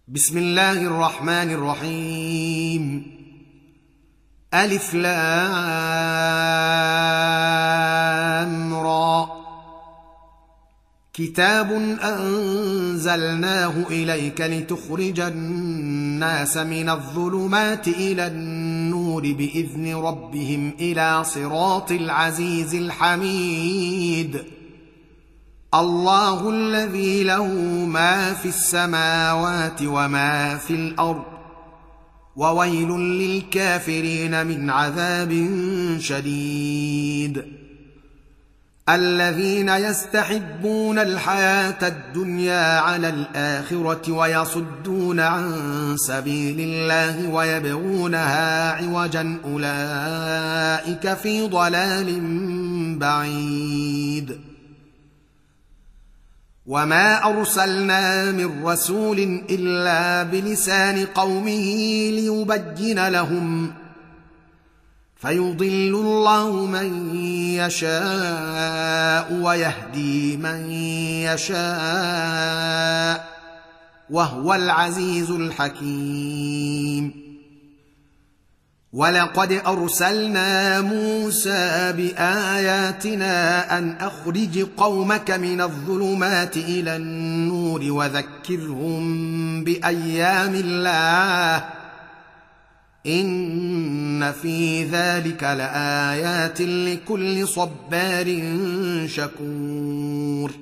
بسم الله الرحمن الرحيم. ألف لام را. كتاب أنزلناه إليك لتخرج الناس من الظلمات إلى النور بإذن ربهم إلى صراط العزيز الحميد. الله الذي له ما في السماوات وما في الأرض، وويل للكافرين من عذاب شديد. الذين يستحبون الحياة الدنيا على الآخرة ويصدون عن سبيل الله ويبغونها عوجا، أولئك في ضلال بعيد. وما أرسلنا من رسول إلا بلسان قومه ليبين لهم، فيضل الله من يشاء ويهدي من يشاء، وهو العزيز الحكيم. ولقد أرسلنا موسى بآياتنا أن أخرج قومك من الظلمات إلى النور وذكرهم بأيام الله، إن في ذلك لآيات لكل صبار شكور.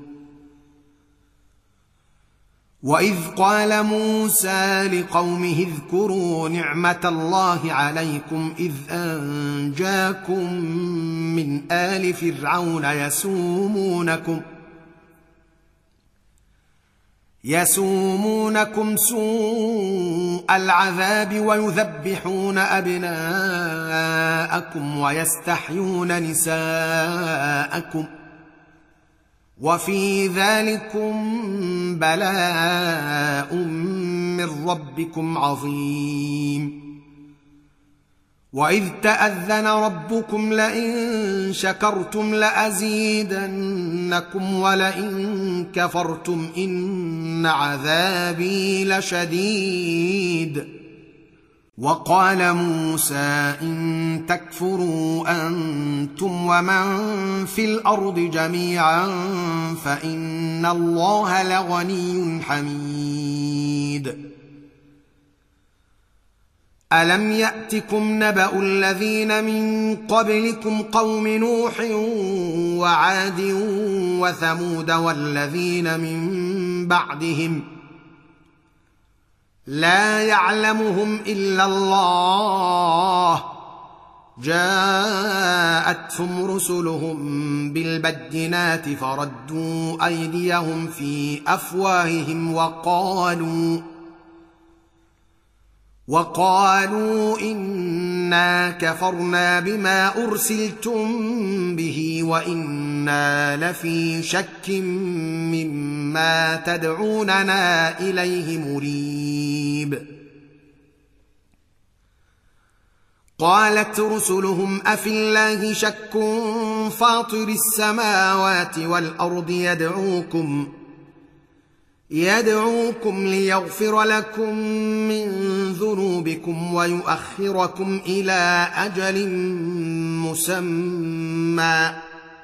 وإذ قال موسى لقومه اذكروا نعمة الله عليكم إذ أنجاكم من آل فرعون يسومونكم سوء العذاب ويذبحون أبناءكم ويستحيون نساءكم، وفي ذلكم بلاء من ربكم عظيم. وإذ تأذن ربكم لئن شكرتم لأزيدنكم ولئن كفرتم إن عذابي لشديد. وقال موسى إن تكفروا أنتم ومن في الأرض جميعا فإن الله لغني حميد. ألم يأتكم نبأ الذين من قبلكم قوم نوح وعاد وثمود والذين من بعدهم لا يعلمهم إلا الله، جاءتهم رسلهم بالبينات فردوا أيديهم في أفواههم وقالوا إنا كفرنا بما أرسلتم به وإنا لفي شك مما تدعوننا إليه مريب. قالت رسلهم أفي الله شك فاطر السماوات والأرض يدعوكم ليغفر لكم من ذنوبكم ويؤخركم إلى أجل مسمى.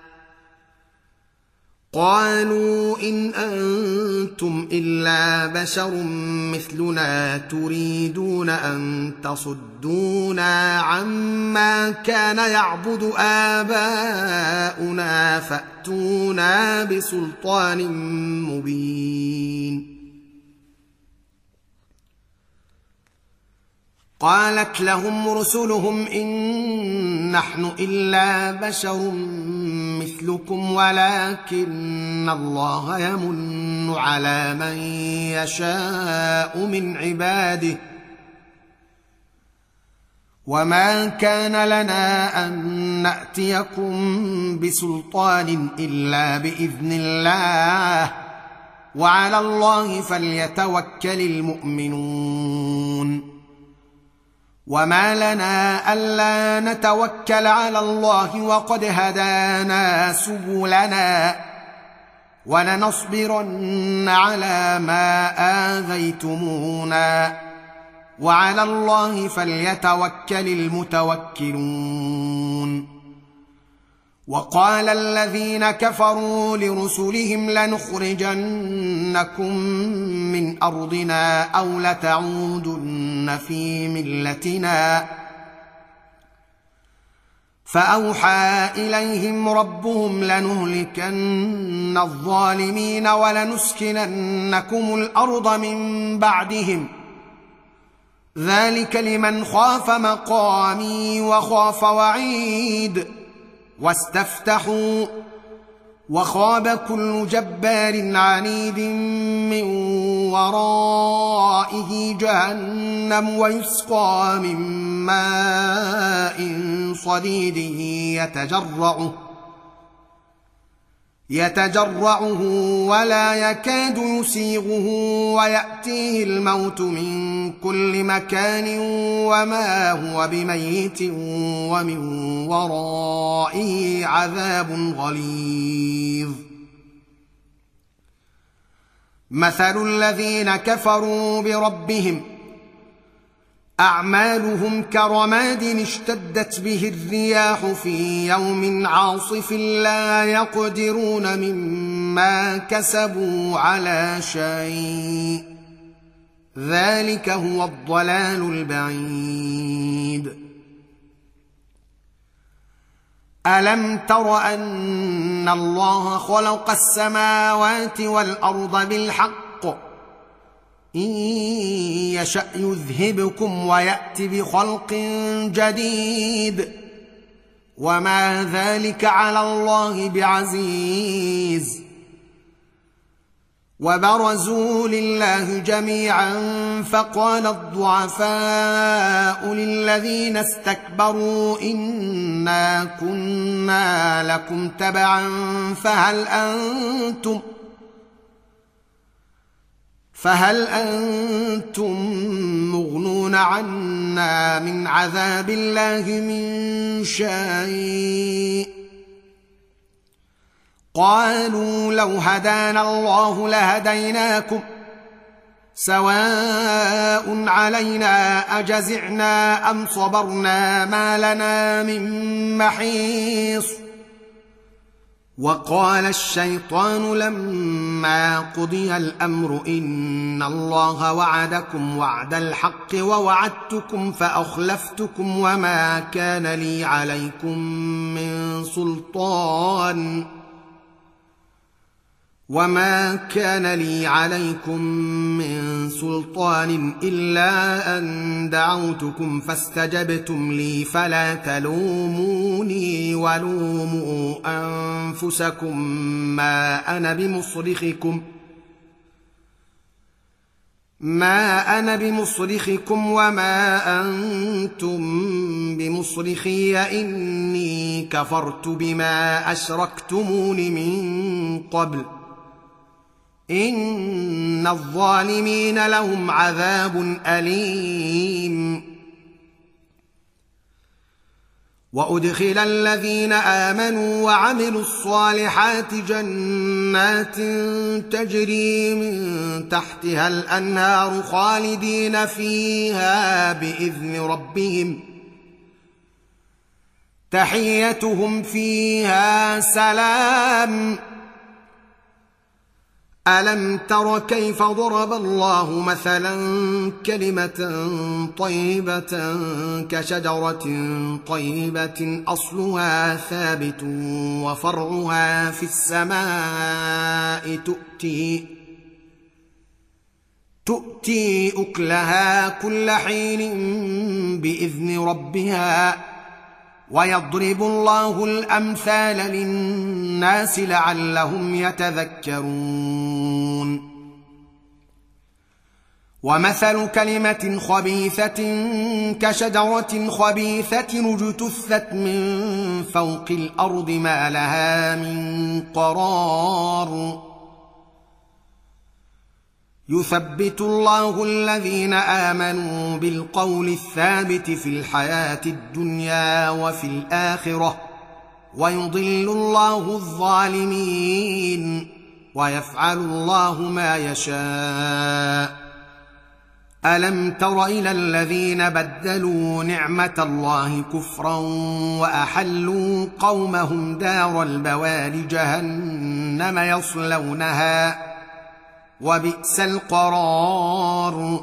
قالوا إن أنتم إلا بشر مثلنا تريدون أن تصدونا عما كان يعبد آباؤنا فأتونا بسلطان مبين. قالت لهم رسلهم إن نحن إلا بشر مثلكم ولكن الله يمن على من يشاء من عباده، وما كان لنا أن نأتيكم بسلطان إلا بإذن الله، وعلى الله فليتوكل المؤمنون. وما لنا ألا نتوكل على الله وقد هدانا سبلنا ولنصبرن على ما آذيتمونا وعلى الله فليتوكل المتوكلون. وقال الذين كفروا لرسلهم لنخرجنكم من أرضنا أو لتعودن في ملتنا فأوحى إليهم ربهم لنهلكن الظالمين ولنسكننكم الأرض من بعدهم ذلك لمن خاف مقامي وخاف وعيد. واستفتحوا وخاب كل جبار عنيد من ورائه جهنم ويسقى من ماء صديد يتجرعه ولا يكاد يسيغه ويأتيه الموت من كل مكان وما هو بميت ومن ورائه عذاب غليظ. مثل الذين كفروا بربهم أعمالهم كرماد اشتدت به الرياح في يوم عاصف لا يقدرون مما كسبوا على شيء ذلك هو الضلال البعيد. ألم تر أن الله خلق السماوات والأرض بالحق إن يشأ يذهبكم ويأت بخلق جديد وما ذلك على الله بعزيز. وبرزوا لله جميعا فقال الضعفاء للذين استكبروا إنا كنا لكم تبعا فهل أنتم مغنون عنا من عذاب الله من شيء؟ قالوا لو هدانا الله لهديناكم سواء علينا أجزعنا أم صبرنا ما لنا من محيص. وقال الشيطان لما قضي الأمر إن الله وعدكم وعد الحق ووعدتكم فأخلفتكم وما كان لي عليكم من سلطان إلا أن دعوتكم فاستجبتم لي فلا تلوموني ولوموا أنفسكم ما أنا بمصرخكم وما أنتم بمصرخي إني كفرت بما أشركتمون من قبل إن الظالمين لهم عذاب أليم. وأدخل الذين آمنوا وعملوا الصالحات جنات تجري من تحتها الأنهار خالدين فيها بإذن ربهم تحيتهم فيها سلام. ألم تر كيف ضرب الله مثلا كلمة طيبة كشجرة طيبة أصلها ثابت وفرعها في السماء تؤتي أكلها كل حين بإذن ربها ويضرب الله الأمثال للناس لعلهم يتذكرون. ومثل كلمة خبيثة كشجرة خبيثة اجتثت من فوق الأرض ما لها من قرار. يثبت الله الذين آمنوا بالقول الثابت في الحياة الدنيا وفي الآخرة ويضل الله الظالمين. ويفعل الله ما يشاء. ألم تر إلى الذين بدلوا نعمة الله كفرا وأحلوا قومهم دار البوار جهنم يصلونها وبئس القرار.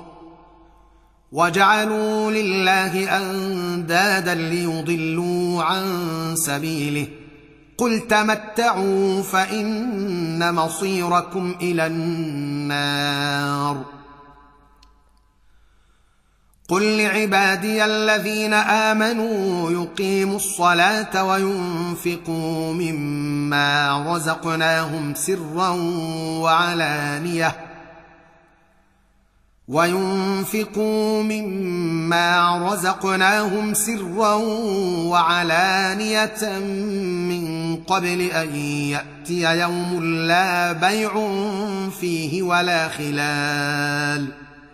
وجعلوا لله أندادا ليضلوا عن سبيله قل تمتعوا فإن مصيركم إلى النار. قل لعبادي الذين آمنوا يقيموا الصلاة وينفقوا مما رزقناهم سرا وعلانية من قبل أن يأتي يوم لا بيع فيه ولا خلال.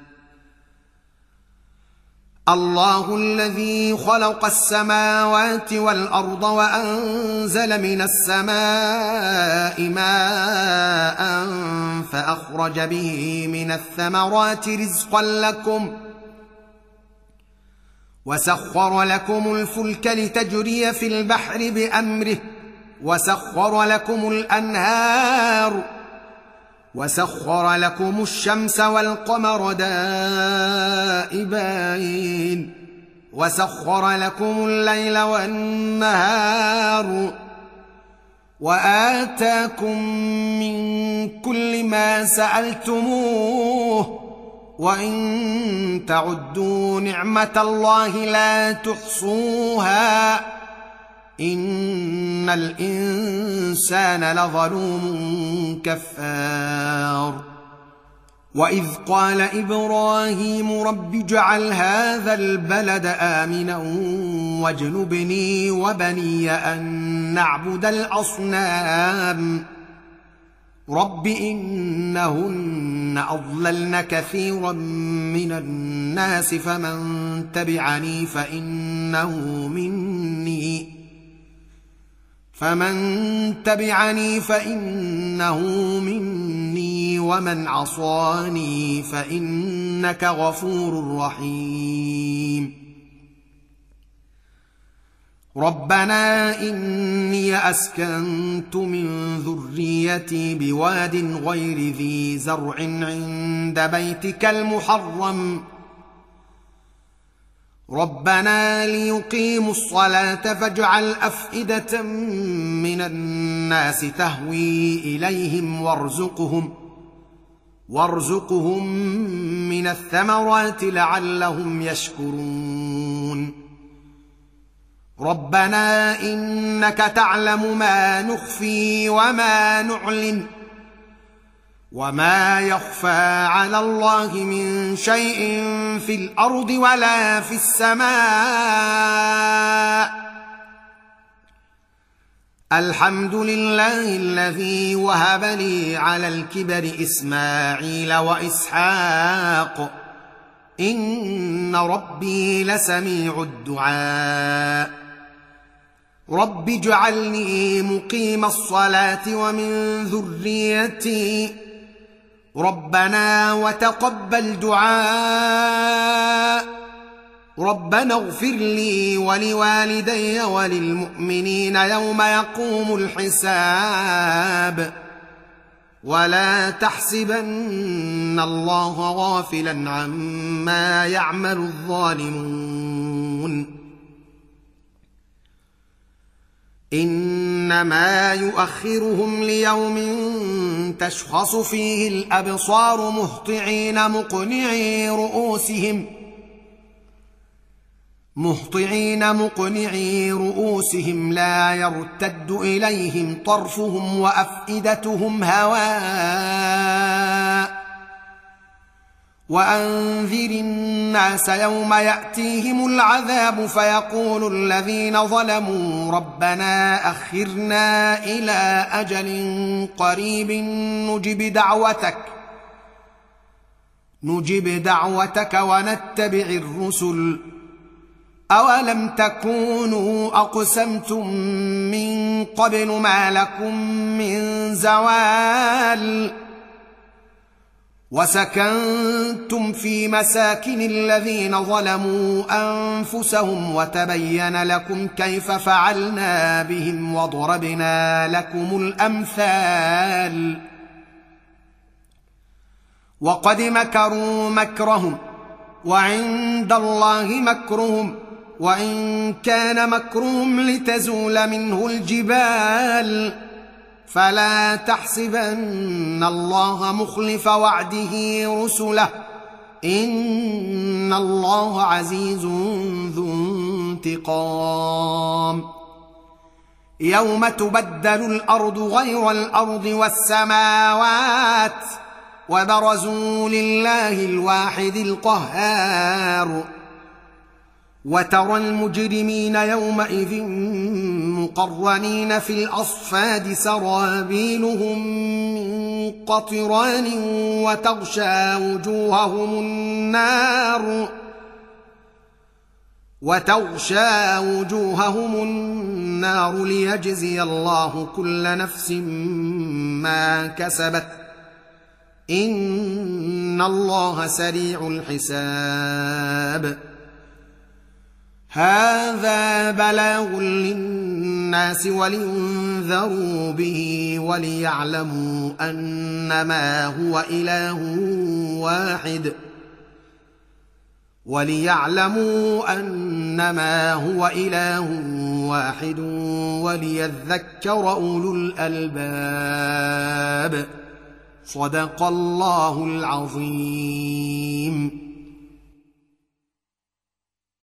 الله الذي خلق السماوات والأرض وأنزل من السماء ماء فأخرج به من الثمرات رزقا لكم وسخر لكم الفلك لتجري في البحر بأمره وسخر لكم الأنهار وسخر لكم الشمس والقمر دائبين وسخر لكم الليل والنهار وآتاكم من كل ما سألتموه وإن تعدوا نعمة الله لا تحصوها إن الإنسان لظلوم كفار. وإذ قال إبراهيم رب اجعل هذا البلد آمنا واجنبني وبني أن نعبد الأصنام رب إنهن أضللن كثيرا من الناس فمن تبعني فإنه مني ومن عصاني فإنك غفور رحيم. ربنا إني أسكنت من ذريتي بواد غير ذي زرع عند بيتك المحرم ربنا ليقيموا الصلاة فاجعل أفئدة من الناس تهوي إليهم وارزقهم من الثمرات لعلهم يشكرون. ربنا إنك تعلم ما نخفي وما نعلن وما يخفى على الله من شيء في الأرض ولا في السماء. الحمد لله الذي وهب لي على الكبر إسماعيل وإسحاق إن ربي لسميع الدعاء. رب اجعلني مقيم الصلاة ومن ذريتي ربنا وتقبل دعاء. ربنا اغفر لي ولوالدي وللمؤمنين يوم يقوم الحساب. ولا تحسبن الله غافلا عما يعمل الظالمون إنما يؤخرهم ليوم تشخص فيه الأبصار مهطعين مقنعي رؤوسهم لا يرتد إليهم طرفهم وأفئدتهم هواء. وأنذر الناس يوم يأتيهم العذاب فيقول الذين ظلموا ربنا أخرنا إلى أجل قريب نجب دعوتك ونتبع الرسل أولم تكونوا أقسمتم من قبل ما لكم من زوال وسكنتم في مساكن الذين ظلموا أنفسهم وتبين لكم كيف فعلنا بهم وضربنا لكم الأمثال وقد مكروا مكرهم وعند الله مكرهم وإن كان مكرهم لتزول منه الجبال فلا تحسبن الله مخلف وعده رسله إن الله عزيز ذو انتقام يوم تبدل الأرض غير الأرض والسماوات وبرزوا لله الواحد القهار وترى المجرمين يومئذ مقرنين في الأصفاد سرابيلهم من قطران وتغشى وجوههم النار ليجزي الله كل نفس ما كسبت إن الله سريع الحساب هذا بلاغ للناس ولينذروا به وليعلموا أنما هو إله واحد وليذكر أولو الألباب صدق الله العظيم.